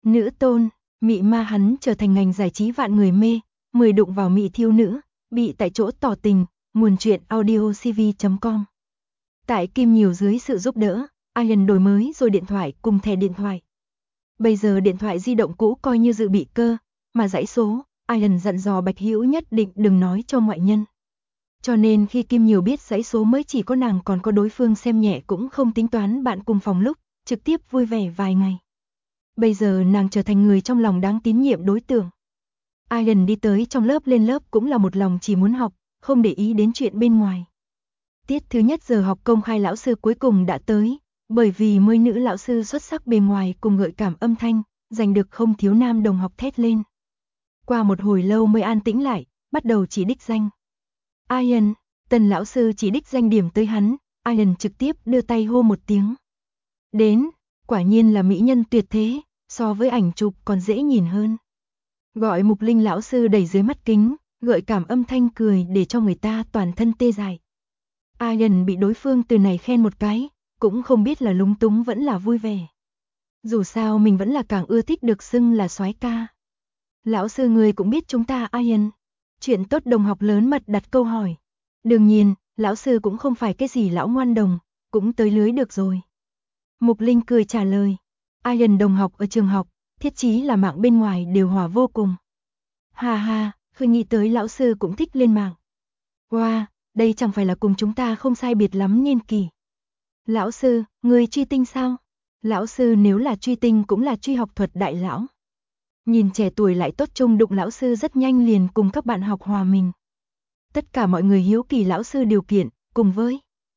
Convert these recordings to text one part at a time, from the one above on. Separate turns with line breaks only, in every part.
Nữ tôn, mị ma hắn trở thành ngành giải trí vạn người mê, 10 đụng vào mị thiêu nữ, bị tại chỗ tỏ tình, nguồn truyện audiocv.com. Tại Kim Nhiều dưới sự giúp đỡ, Ian đổi mới rồi điện thoại cùng thẻ điện thoại. Bây giờ điện thoại di động cũ coi như dự bị cơ, mà dãy số, Ian dặn dò Bạch Hữu nhất định đừng nói cho ngoại nhân. Cho nên khi Kim Nhiều biết dãy số mới chỉ có nàng còn có đối phương xem nhẹ cũng không tính toán bạn cùng phòng lúc, trực tiếp vui vẻ vài ngày. Bây giờ nàng trở thành người trong lòng đáng tín nhiệm đối tượng. Ian đi tới trong lớp lên lớp cũng là một lòng chỉ muốn học, không để ý đến chuyện bên ngoài. Tiết thứ nhất giờ học công khai lão sư cuối cùng đã tới, bởi vì mấy nữ lão sư xuất sắc bề ngoài cùng gợi cảm âm thanh, giành được không thiếu nam đồng học thét lên. Qua một hồi lâu mới an tĩnh lại, bắt đầu chỉ đích danh. Ian, tần lão sư chỉ đích danh điểm tới hắn, Ian trực tiếp đưa tay hô một tiếng. Đến, quả nhiên là mỹ nhân tuyệt thế, so với ảnh chụp còn dễ nhìn hơn. Gọi Mục Linh lão sư đẩy dưới mắt kính, gợi cảm âm thanh cười để cho người ta toàn thân tê dại. Ian bị đối phương từ này khen một cái, cũng không biết là lúng túng vẫn là vui vẻ. Dù sao mình vẫn là càng ưa thích được xưng là soái ca. Lão sư người cũng biết chúng ta Ian. Chuyện tốt đồng học lớn mật đặt câu hỏi. Đương nhiên, lão sư cũng không phải cái gì lão ngoan đồng, cũng tới lưới được rồi. Mục Linh cười trả lời. Ian đồng học ở trường học, thiết chí là mạng bên ngoài đều hòa vô cùng. Ha ha, khơi nghĩ tới lão sư cũng thích lên mạng. Wow, đây chẳng phải là cùng chúng ta không sai biệt lắm niên kỷ. Lão sư, người truy tinh sao? Lão sư nếu là truy tinh cũng là truy học thuật đại lão. Nhìn trẻ tuổi lại tốt trung đụng lão sư rất nhanh liền cùng các bạn học hòa mình. Tất cả mọi người hiếu kỳ lão sư điều kiện, cùng với.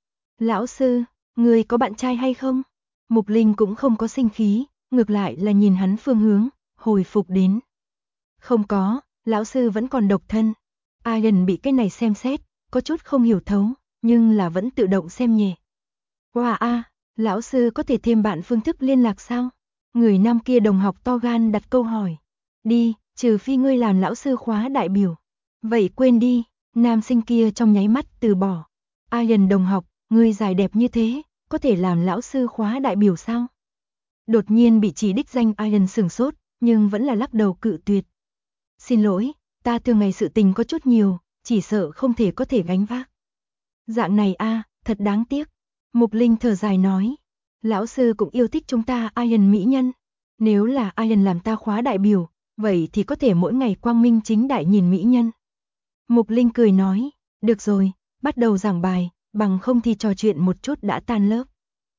Lão sư, người có bạn trai hay không? Mục Linh cũng không có sinh khí, ngược lại là nhìn hắn phương hướng, hồi phục đến. Không có, lão sư vẫn còn độc thân. Ian bị cái này xem xét, có chút không hiểu thấu, nhưng là vẫn tự động xem nhẹ. Wow a, lão sư có thể thêm bạn phương thức liên lạc sao? Người nam kia đồng học to gan đặt câu hỏi. Đi, trừ phi ngươi làm lão sư khóa đại biểu. Vậy quên đi, nam sinh kia trong nháy mắt từ bỏ. Ian đồng học, ngươi dài đẹp như thế, có thể làm lão sư khóa đại biểu sao? Đột nhiên bị chỉ đích danh Ian sửng sốt, nhưng vẫn là lắc đầu cự tuyệt. Xin lỗi, ta thường ngày sự tình có chút nhiều, chỉ sợ không thể có thể gánh vác. Dạng này a, thật đáng tiếc. Mục Linh thở dài nói. Lão sư cũng yêu thích chúng ta Ian mỹ nhân. Nếu là Ian làm ta khóa đại biểu, vậy thì có thể mỗi ngày quang minh chính đại nhìn mỹ nhân. Mục Linh cười nói, được rồi, bắt đầu giảng bài, bằng không thì trò chuyện một chút đã tan lớp.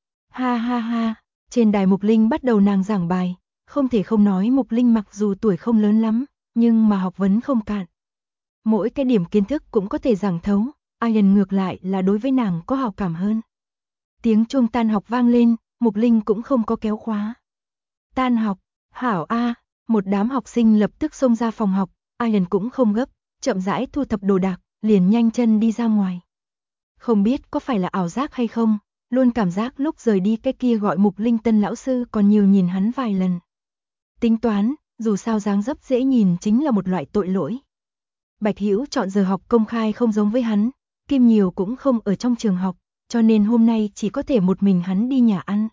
Ha ha ha, trên đài Mục Linh bắt đầu nàng giảng bài, không thể không nói Mục Linh mặc dù tuổi không lớn lắm, nhưng mà học vấn không cạn. Mỗi cái điểm kiến thức cũng có thể giảng thấu, Ian ngược lại là đối với nàng có hào cảm hơn. Tiếng chuông tan học vang lên, Mục Linh cũng không có kéo khóa. Tan học, hảo a, một đám học sinh lập tức xông ra phòng học, Ian cũng không gấp, chậm rãi thu thập đồ đạc, liền nhanh chân đi ra ngoài. Không biết có phải là ảo giác hay không, luôn cảm giác lúc rời đi cái kia gọi Mục Linh tân lão sư còn nhiều nhìn hắn vài lần. Tính toán, dù sao dáng dấp dễ nhìn chính là một loại tội lỗi. Bạch Hữu chọn giờ học công khai không giống với hắn, Kim Nhiều cũng không ở trong trường học, cho nên hôm nay chỉ có thể một mình hắn đi nhà ăn.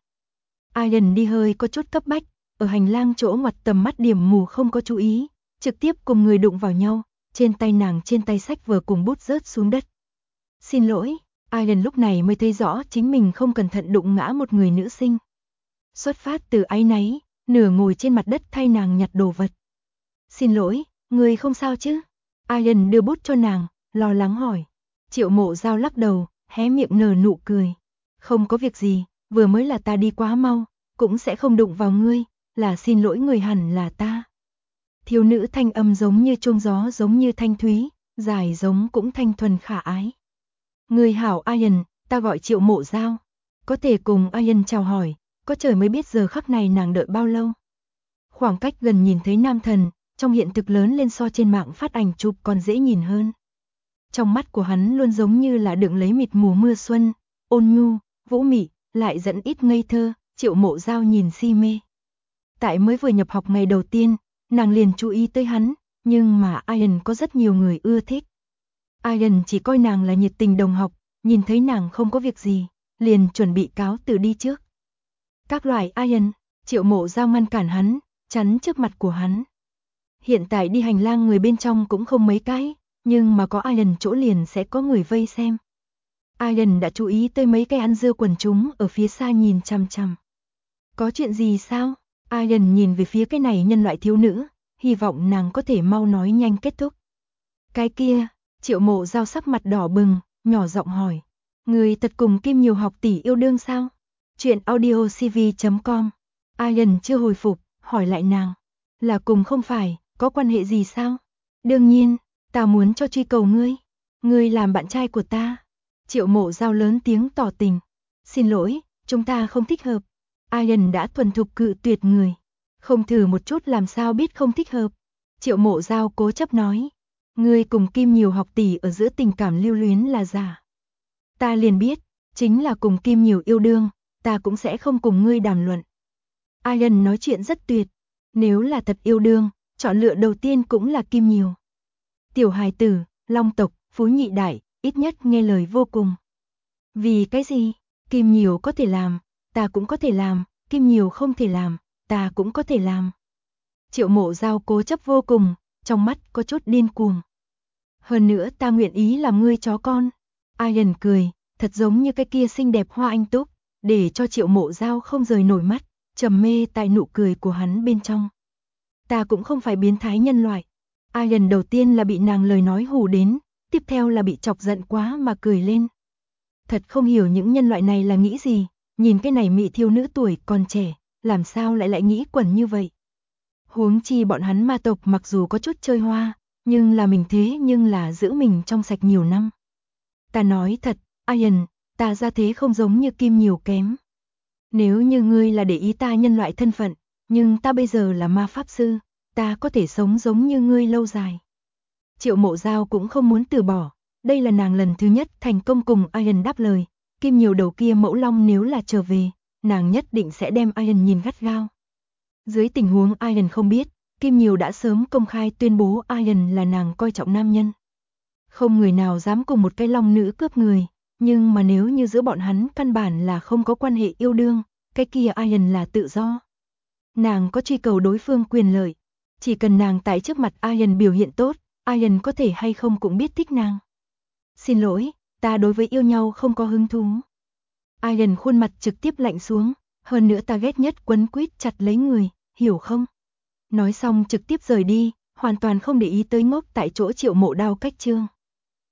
Ian đi hơi có chút cấp bách, ở hành lang chỗ ngoặt tầm mắt điểm mù không có chú ý, trực tiếp cùng người đụng vào nhau, trên tay nàng trên tay sách vở cùng bút rớt xuống đất. Xin lỗi, Ian lúc này mới thấy rõ chính mình không cẩn thận đụng ngã một người nữ sinh. Xuất phát từ áy náy, nửa ngồi trên mặt đất thay nàng nhặt đồ vật. Xin lỗi, người không sao chứ? Ian đưa bút cho nàng, lo lắng hỏi. Triệu Mộ Giao lắc đầu, hé miệng nở nụ cười. Không có việc gì, vừa mới là ta đi quá mau, cũng sẽ không đụng vào ngươi, là xin lỗi người hẳn là ta. Thiếu nữ thanh âm giống như chuông gió giống như thanh thúy, dài giống cũng thanh thuần khả ái. Người hảo Ian, ta gọi Triệu Mộ Giao. Có thể cùng Ian chào hỏi, có trời mới biết giờ khắc này nàng đợi bao lâu. Khoảng cách gần nhìn thấy nam thần, trong hiện thực lớn lên so trên mạng phát ảnh chụp còn dễ nhìn hơn. Trong mắt của hắn luôn giống như là đựng lấy mịt mù mưa xuân, ôn nhu, vũ mị, lại dẫn ít ngây thơ, Triệu Mộ Giao nhìn si mê. Tại mới vừa nhập học ngày đầu tiên, nàng liền chú ý tới hắn, nhưng mà Ian có rất nhiều người ưa thích. Ian chỉ coi nàng là nhiệt tình đồng học, nhìn thấy nàng không có việc gì, liền chuẩn bị cáo từ đi trước. Các loại Ian, Triệu Mộ Giao ngăn cản hắn, chắn trước mặt của hắn. Hiện tại đi hành lang người bên trong cũng không mấy cái, nhưng mà có Ian chỗ liền sẽ có người vây xem. Ian đã chú ý tới mấy cái ăn dưa quần chúng ở phía xa nhìn chằm chằm. Có chuyện gì sao? Ian nhìn về phía cái này nhân loại thiếu nữ, hy vọng nàng có thể mau nói nhanh kết thúc. Cái kia, Triệu Mộ Giao sắc mặt đỏ bừng, nhỏ giọng hỏi. Người thật cùng Kim Nhiều học tỷ yêu đương sao? Chuyện audiocv.com. Ian chưa hồi phục, hỏi lại nàng. Là cùng không phải, có quan hệ gì sao? Đương nhiên, ta muốn cho truy cầu ngươi. Ngươi làm bạn trai của ta. Triệu Mộ Giao lớn tiếng tỏ tình. Xin lỗi, chúng ta không thích hợp. Ian đã thuần thục cự tuyệt người. Không thử một chút làm sao biết không thích hợp. Triệu Mộ Giao cố chấp nói. Ngươi cùng Kim Nhiều học tỷ ở giữa tình cảm lưu luyến là giả. Ta liền biết, chính là cùng Kim Nhiều yêu đương, ta cũng sẽ không cùng ngươi đàm luận. Ian nói chuyện rất tuyệt. Nếu là thật yêu đương, chọn lựa đầu tiên cũng là Kim Nhiều. Tiểu hài tử, long tộc, phú nhị đại, ít nhất nghe lời vô cùng. Vì cái gì? Kim Nhiều có thể làm, ta cũng có thể làm, Kim Nhiều không thể làm, ta cũng có thể làm. Triệu Mộ Giao cố chấp vô cùng, trong mắt có chút điên cuồng. Hơn nữa ta nguyện ý làm ngươi chó con. Ian cười, thật giống như cái kia xinh đẹp hoa anh túc, để cho Triệu Mộ Giao không rời nổi mắt, trầm mê tại nụ cười của hắn bên trong. Ta cũng không phải biến thái nhân loại. Ian đầu tiên là bị nàng lời nói hù đến, tiếp theo là bị chọc giận quá mà cười lên. Thật không hiểu những nhân loại này là nghĩ gì, nhìn cái này mỹ thiếu nữ tuổi còn trẻ, làm sao lại nghĩ quẩn như vậy. Huống chi bọn hắn ma tộc mặc dù có chút chơi hoa, nhưng là mình thế nhưng là giữ mình trong sạch nhiều năm. Ta nói thật, Ian, ta ra thế không giống như Kim Nhiều kém. Nếu như ngươi là để ý ta nhân loại thân phận, nhưng ta bây giờ là ma pháp sư, ta có thể sống giống như ngươi lâu dài. Triệu Mộ Giao cũng không muốn từ bỏ, đây là nàng lần thứ nhất thành công cùng Ian đáp lời, Kim Nhiều đầu kia mẫu long nếu là trở về, nàng nhất định sẽ đem Ian nhìn gắt gao. Dưới tình huống Ian không biết, Kim Nhiều đã sớm công khai tuyên bố Ian là nàng coi trọng nam nhân. Không người nào dám cùng một cái long nữ cướp người, nhưng mà nếu như giữa bọn hắn căn bản là không có quan hệ yêu đương, cái kia Ian là tự do. Nàng có truy cầu đối phương quyền lợi, chỉ cần nàng tại trước mặt Ian biểu hiện tốt, Ian có thể hay không cũng biết thích nàng. Xin lỗi, ta đối với yêu nhau không có hứng thú. Ian khuôn mặt trực tiếp lạnh xuống, hơn nữa ta ghét nhất quấn quýt chặt lấy người, hiểu không? Nói xong trực tiếp rời đi, hoàn toàn không để ý tới ngốc tại chỗ Triệu Mộ Đao cách chương.